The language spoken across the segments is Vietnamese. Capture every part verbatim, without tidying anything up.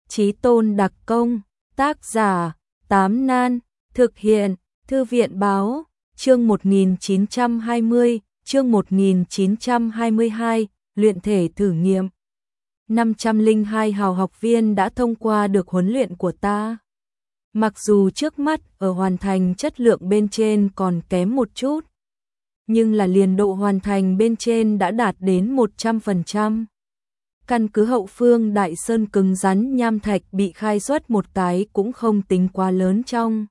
Chí Tôn đặc công, tác giả, Tám Nan, thực hiện, Thư viện báo, chương một nghìn chín trăm hai mươi, chương một nghìn chín trăm hai mươi hai, luyện thể thử nghiệm. năm trăm lẻ hai hào học viên đã thông qua được huấn luyện của ta. Mặc dù trước mắt ở hoàn thành chất lượng bên trên còn kém một chút, nhưng là liền độ hoàn thành bên trên đã đạt đến một trăm phần trăm. Căn cứ hậu phương Đại Sơn cứng rắn nham thạch bị khai xuất một cái cũng không tính quá lớn trong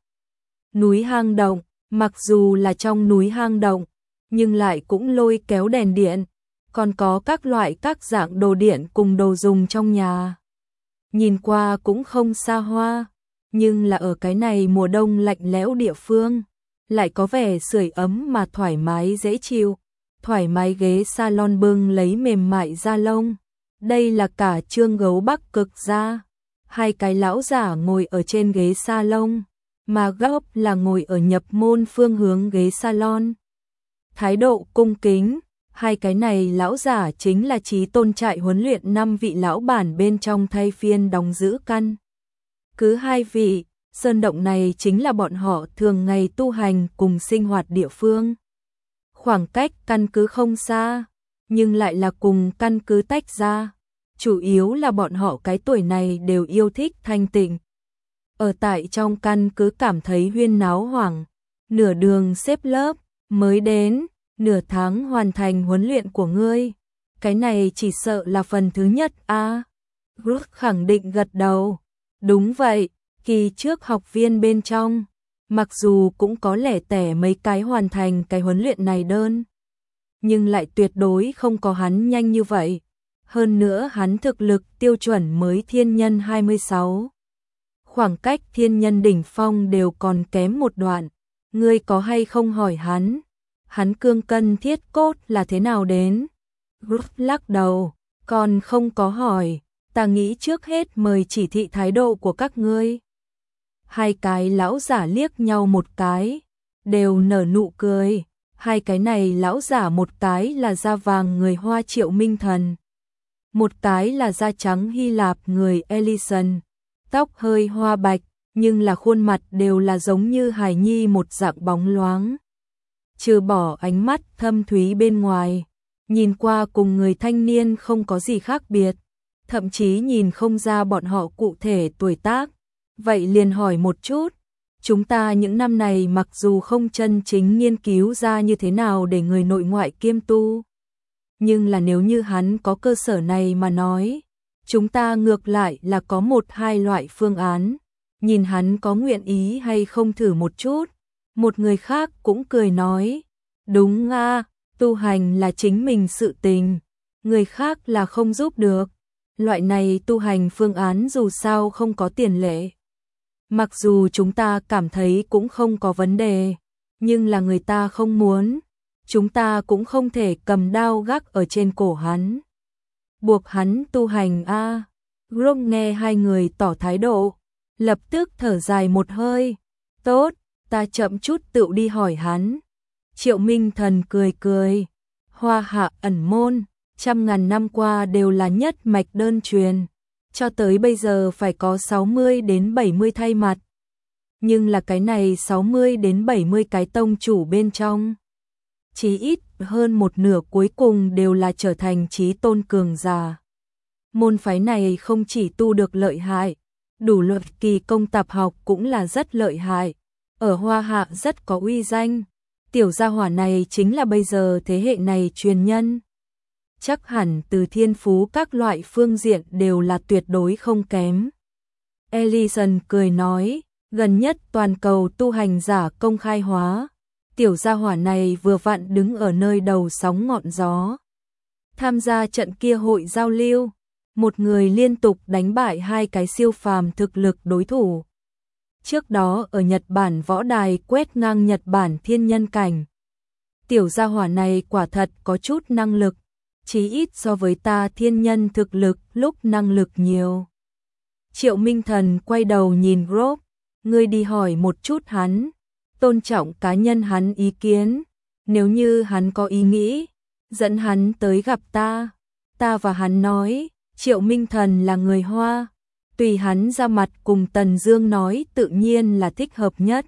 núi hang động, mặc dù là trong núi hang động, nhưng lại cũng lôi kéo đèn điện, còn có các loại các dạng đồ điện cùng đồ dùng trong nhà. Nhìn qua cũng không xa hoa, nhưng là ở cái này mùa đông lạnh lẽo địa phương, lại có vẻ sưởi ấm mà thoải mái dễ chịu. Thoải mái ghế salon bưng lấy mềm mại da lông. Đây là cả Trương Gấu Bắc Cực gia. Hai cái lão giả ngồi ở trên ghế salon, mà gốc là ngồi ở nhập môn phương hướng ghế salon. Thái độ cung kính, hai cái này lão giả chính là Chí Tôn trại huấn luyện năm vị lão bản bên trong thay phiên đóng giữ căn. Cứ hai vị, sơn động này chính là bọn họ thường ngày tu hành cùng sinh hoạt địa phương. Khoảng cách căn cứ không xa, nhưng lại là cùng căn cứ tách ra. Chủ yếu là bọn họ cái tuổi này đều yêu thích thanh tịnh. Ở tại trong căn cứ cảm thấy huyên náo hoảng, nửa đường xếp lớp, mới đến, nửa tháng hoàn thành huấn luyện của ngươi. Cái này chỉ sợ là phần thứ nhất a. À, Groot khẳng định gật đầu. Đúng vậy, kỳ trước học viên bên trong, mặc dù cũng có lẻ tẻ mấy cái hoàn thành cái huấn luyện này đơn, nhưng lại tuyệt đối không có hắn nhanh như vậy. Hơn nữa hắn thực lực tiêu chuẩn mới thiên nhân hai mươi sáu. Khoảng cách thiên nhân đỉnh phong đều còn kém một đoạn. Ngươi có hay không hỏi hắn? Hắn cương cân thiết cốt là thế nào đến? Groot lắc đầu, còn không có hỏi. Ta nghĩ trước hết mời chỉ thị thái độ của các ngươi. Hai cái lão giả liếc nhau một cái, đều nở nụ cười. Hai cái này lão giả một cái là da vàng người Hoa Triệu Minh Thần, một cái là da trắng Hy Lạp người Ellison, tóc hơi hoa bạch, nhưng là khuôn mặt đều là giống như hài nhi một dạng bóng loáng. Trừ bỏ ánh mắt thâm thúy bên ngoài, nhìn qua cùng người thanh niên không có gì khác biệt, thậm chí nhìn không ra bọn họ cụ thể tuổi tác. Vậy liền hỏi một chút, chúng ta những năm này mặc dù không chân chính nghiên cứu ra như thế nào để người nội ngoại kiêm tu, nhưng là nếu như hắn có cơ sở này mà nói, chúng ta ngược lại là có một hai loại phương án, nhìn hắn có nguyện ý hay không thử một chút. Một người khác cũng cười nói, đúng a, tu hành là chính mình sự tình, người khác là không giúp được. Loại này tu hành phương án dù sao không có tiền lệ. Mặc dù chúng ta cảm thấy cũng không có vấn đề, nhưng là người ta không muốn, chúng ta cũng không thể cầm đao gác ở trên cổ hắn, buộc hắn tu hành a. À. Groot nghe hai người tỏ thái độ, lập tức thở dài một hơi. Tốt, ta chậm chút tự đi hỏi hắn. Triệu Minh Thần cười cười, Hoa Hạ ẩn môn, trăm ngàn năm qua đều là nhất mạch đơn truyền. Cho tới bây giờ phải có sáu mươi đến bảy mươi thay mặt. Nhưng là cái này sáu mươi đến bảy mươi cái tông chủ bên trong, chí ít hơn một nửa cuối cùng đều là trở thành chí tôn cường giả. Môn phái này không chỉ tu được lợi hại, đủ luật kỳ công tập học cũng là rất lợi hại. Ở Hoa Hạ rất có uy danh. Tiểu gia hỏa này chính là bây giờ thế hệ này truyền nhân. Chắc hẳn từ thiên phú các loại phương diện đều là tuyệt đối không kém. Ellison cười nói, gần nhất toàn cầu tu hành giả công khai hóa, tiểu gia hỏa này vừa vặn đứng ở nơi đầu sóng ngọn gió. Tham gia trận kia hội giao lưu, một người liên tục đánh bại hai cái siêu phàm thực lực đối thủ. Trước đó ở Nhật Bản võ đài quét ngang Nhật Bản thiên nhân cảnh. Tiểu gia hỏa này quả thật có chút năng lực, chí ít so với ta thiên nhân thực lực lúc năng lực nhiều. Triệu Minh Thần quay đầu nhìn Groot, ngươi đi hỏi một chút hắn, tôn trọng cá nhân hắn ý kiến, nếu như hắn có ý nghĩ, dẫn hắn tới gặp ta, ta và hắn nói. Triệu Minh Thần là người Hoa, tùy hắn ra mặt cùng Tần Dương nói tự nhiên là thích hợp nhất.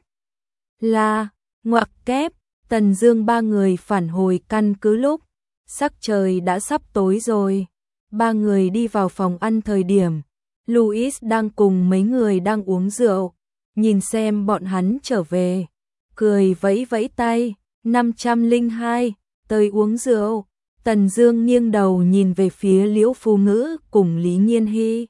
Là, ngoặc kép, Tần Dương ba người phản hồi căn cứ lúc sắc trời đã sắp tối rồi. Ba người đi vào phòng ăn thời điểm, Louis đang cùng mấy người đang uống rượu, nhìn xem bọn hắn trở về, cười vẫy vẫy tay, năm trăm lẻ hai, tới uống rượu. Tần Dương nghiêng đầu nhìn về phía Liễu Phu Ngữ cùng Lý Nghiên Hy.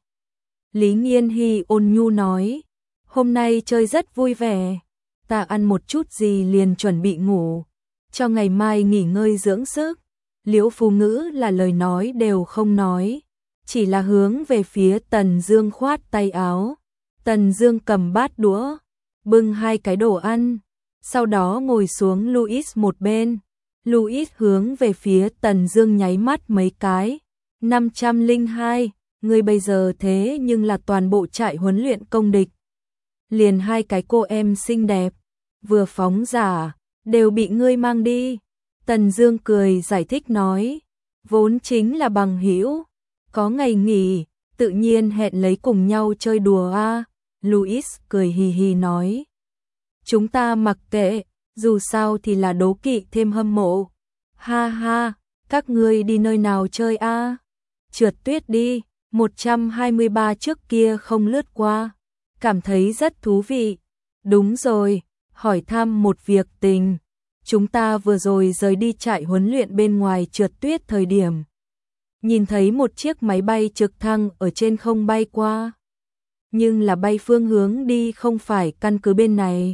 Lý Nghiên Hy ôn nhu nói, hôm nay chơi rất vui vẻ, ta ăn một chút gì liền chuẩn bị ngủ, cho ngày mai nghỉ ngơi dưỡng sức. Liễu Phu Ngữ là lời nói đều không nói, chỉ là hướng về phía Tần Dương khoát tay áo. Tần Dương cầm bát đũa, bưng hai cái đồ ăn, sau đó ngồi xuống Louis một bên. Louis hướng về phía Tần Dương nháy mắt mấy cái. năm trăm lẻ hai, ngươi bây giờ thế nhưng là toàn bộ trại huấn luyện công địch. Liền hai cái cô em xinh đẹp, vừa phóng giả, đều bị ngươi mang đi. Tần Dương cười giải thích nói, vốn chính là bằng hữu, có ngày nghỉ, tự nhiên hẹn lấy cùng nhau chơi đùa a. Louis cười hì hì nói, chúng ta mặc kệ, dù sao thì là đố kỵ thêm hâm mộ. Ha ha, các ngươi đi nơi nào chơi a? Trượt tuyết đi, một trăm hai mươi ba trước kia không lướt qua, cảm thấy rất thú vị. Đúng rồi, hỏi thăm một việc tình, chúng ta vừa rồi rời đi trại huấn luyện bên ngoài trượt tuyết thời điểm, nhìn thấy một chiếc máy bay trực thăng ở trên không bay qua, nhưng là bay phương hướng đi không phải căn cứ bên này,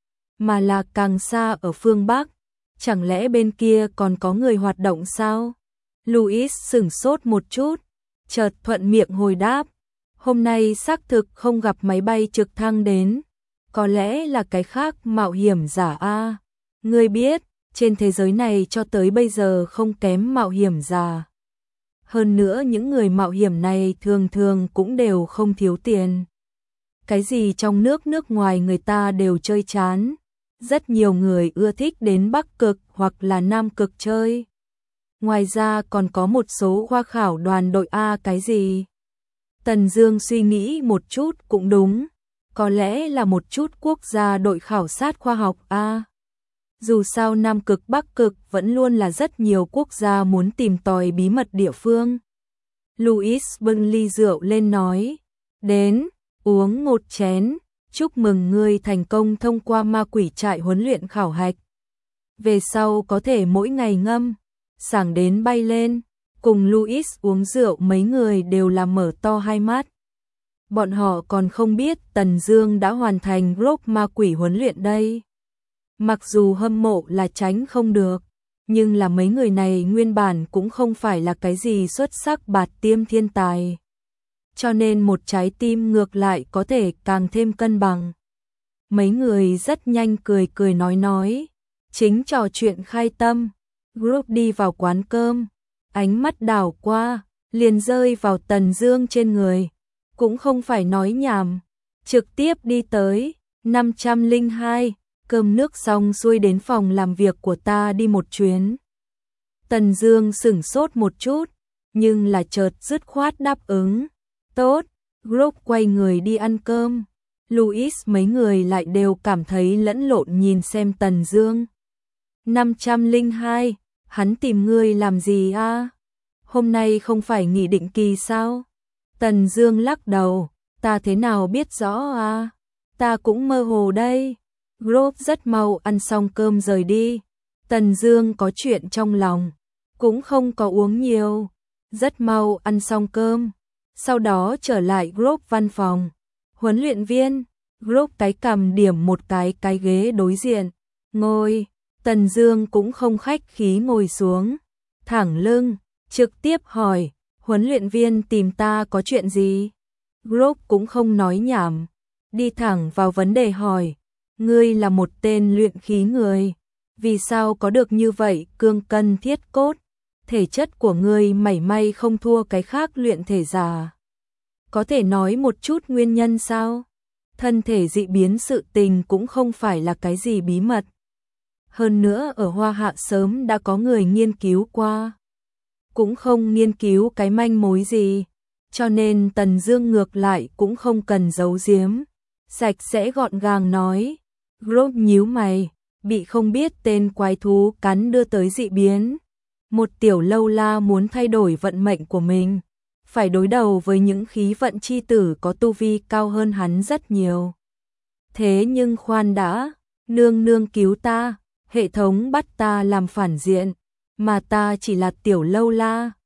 mà là càng xa ở phương Bắc, chẳng lẽ bên kia còn có người hoạt động sao? Louis sửng sốt một chút, chợt thuận miệng hồi đáp, hôm nay xác thực không gặp máy bay trực thăng đến, có lẽ là cái khác mạo hiểm giả a. Ngươi biết, trên thế giới này cho tới bây giờ không kém mạo hiểm giả. Hơn nữa những người mạo hiểm này thường thường cũng đều không thiếu tiền. Cái gì trong nước nước ngoài người ta đều chơi chán. Rất nhiều người ưa thích đến Bắc Cực hoặc là Nam Cực chơi. Ngoài ra còn có một số khoa khảo đoàn đội A cái gì. Tần Dương suy nghĩ một chút cũng đúng. Có lẽ là một chút quốc gia đội khảo sát khoa học A. Dù sao Nam Cực Bắc Cực vẫn luôn là rất nhiều quốc gia muốn tìm tòi bí mật địa phương. Louis bưng ly rượu lên nói, đến, uống một chén, chúc mừng ngươi thành công thông qua ma quỷ trại huấn luyện khảo hạch. Về sau có thể mỗi ngày ngâm, sảng đến bay lên. Cùng Louis uống rượu mấy người đều là mở to hai mắt. Bọn họ còn không biết Tần Dương đã hoàn thành group ma quỷ huấn luyện đây. Mặc dù hâm mộ là tránh không được, nhưng là mấy người này nguyên bản cũng không phải là cái gì xuất sắc bạt tiêm thiên tài. Cho nên một trái tim ngược lại có thể càng thêm cân bằng. Mấy người rất nhanh cười cười nói nói, chính trò chuyện khai tâm, group đi vào quán cơm, ánh mắt đảo qua, liền rơi vào Tần Dương trên người, cũng không phải nói nhảm, trực tiếp đi tới, năm trăm lẻ hai, cơm nước xong xuôi đến phòng làm việc của ta đi một chuyến. Tần Dương sững sốt một chút, nhưng là chợt dứt khoát đáp ứng. Tốt, group quay người đi ăn cơm. Louis mấy người lại đều cảm thấy lẫn lộn nhìn xem Tần Dương. năm trăm lẻ hai, hắn tìm ngươi làm gì a? Hôm nay không phải nghỉ định kỳ sao? Tần Dương lắc đầu, ta thế nào biết rõ a? Ta cũng mơ hồ đây. Group rất mau ăn xong cơm rời đi. Tần Dương có chuyện trong lòng, cũng không có uống nhiều. Rất mau ăn xong cơm, sau đó trở lại group văn phòng. Huấn luyện viên, group cái cầm điểm một cái cái ghế đối diện, ngồi. Tần Dương cũng không khách khí ngồi xuống, thẳng lưng, trực tiếp hỏi, huấn luyện viên tìm ta có chuyện gì? Group cũng không nói nhảm, đi thẳng vào vấn đề hỏi, ngươi là một tên luyện khí người, vì sao có được như vậy cương cân thiết cốt, thể chất của ngươi mảy may không thua cái khác luyện thể giả. Có thể nói một chút nguyên nhân sao? Thân thể dị biến sự tình cũng không phải là cái gì bí mật. Hơn nữa ở Hoa Hạ sớm đã có người nghiên cứu qua. Cũng không nghiên cứu cái manh mối gì. cho nên Tần Dương ngược lại cũng không cần giấu giếm, sạch sẽ gọn gàng nói. Grop nhíu mày, bị không biết tên quái thú cắn đưa tới dị biến. Một tiểu lâu la muốn thay đổi vận mệnh của mình, phải đối đầu với những khí vận chi tử có tu vi cao hơn hắn rất nhiều. Thế nhưng khoan đã, nương nương cứu ta, hệ thống bắt ta làm phản diện, mà ta chỉ là tiểu lâu la,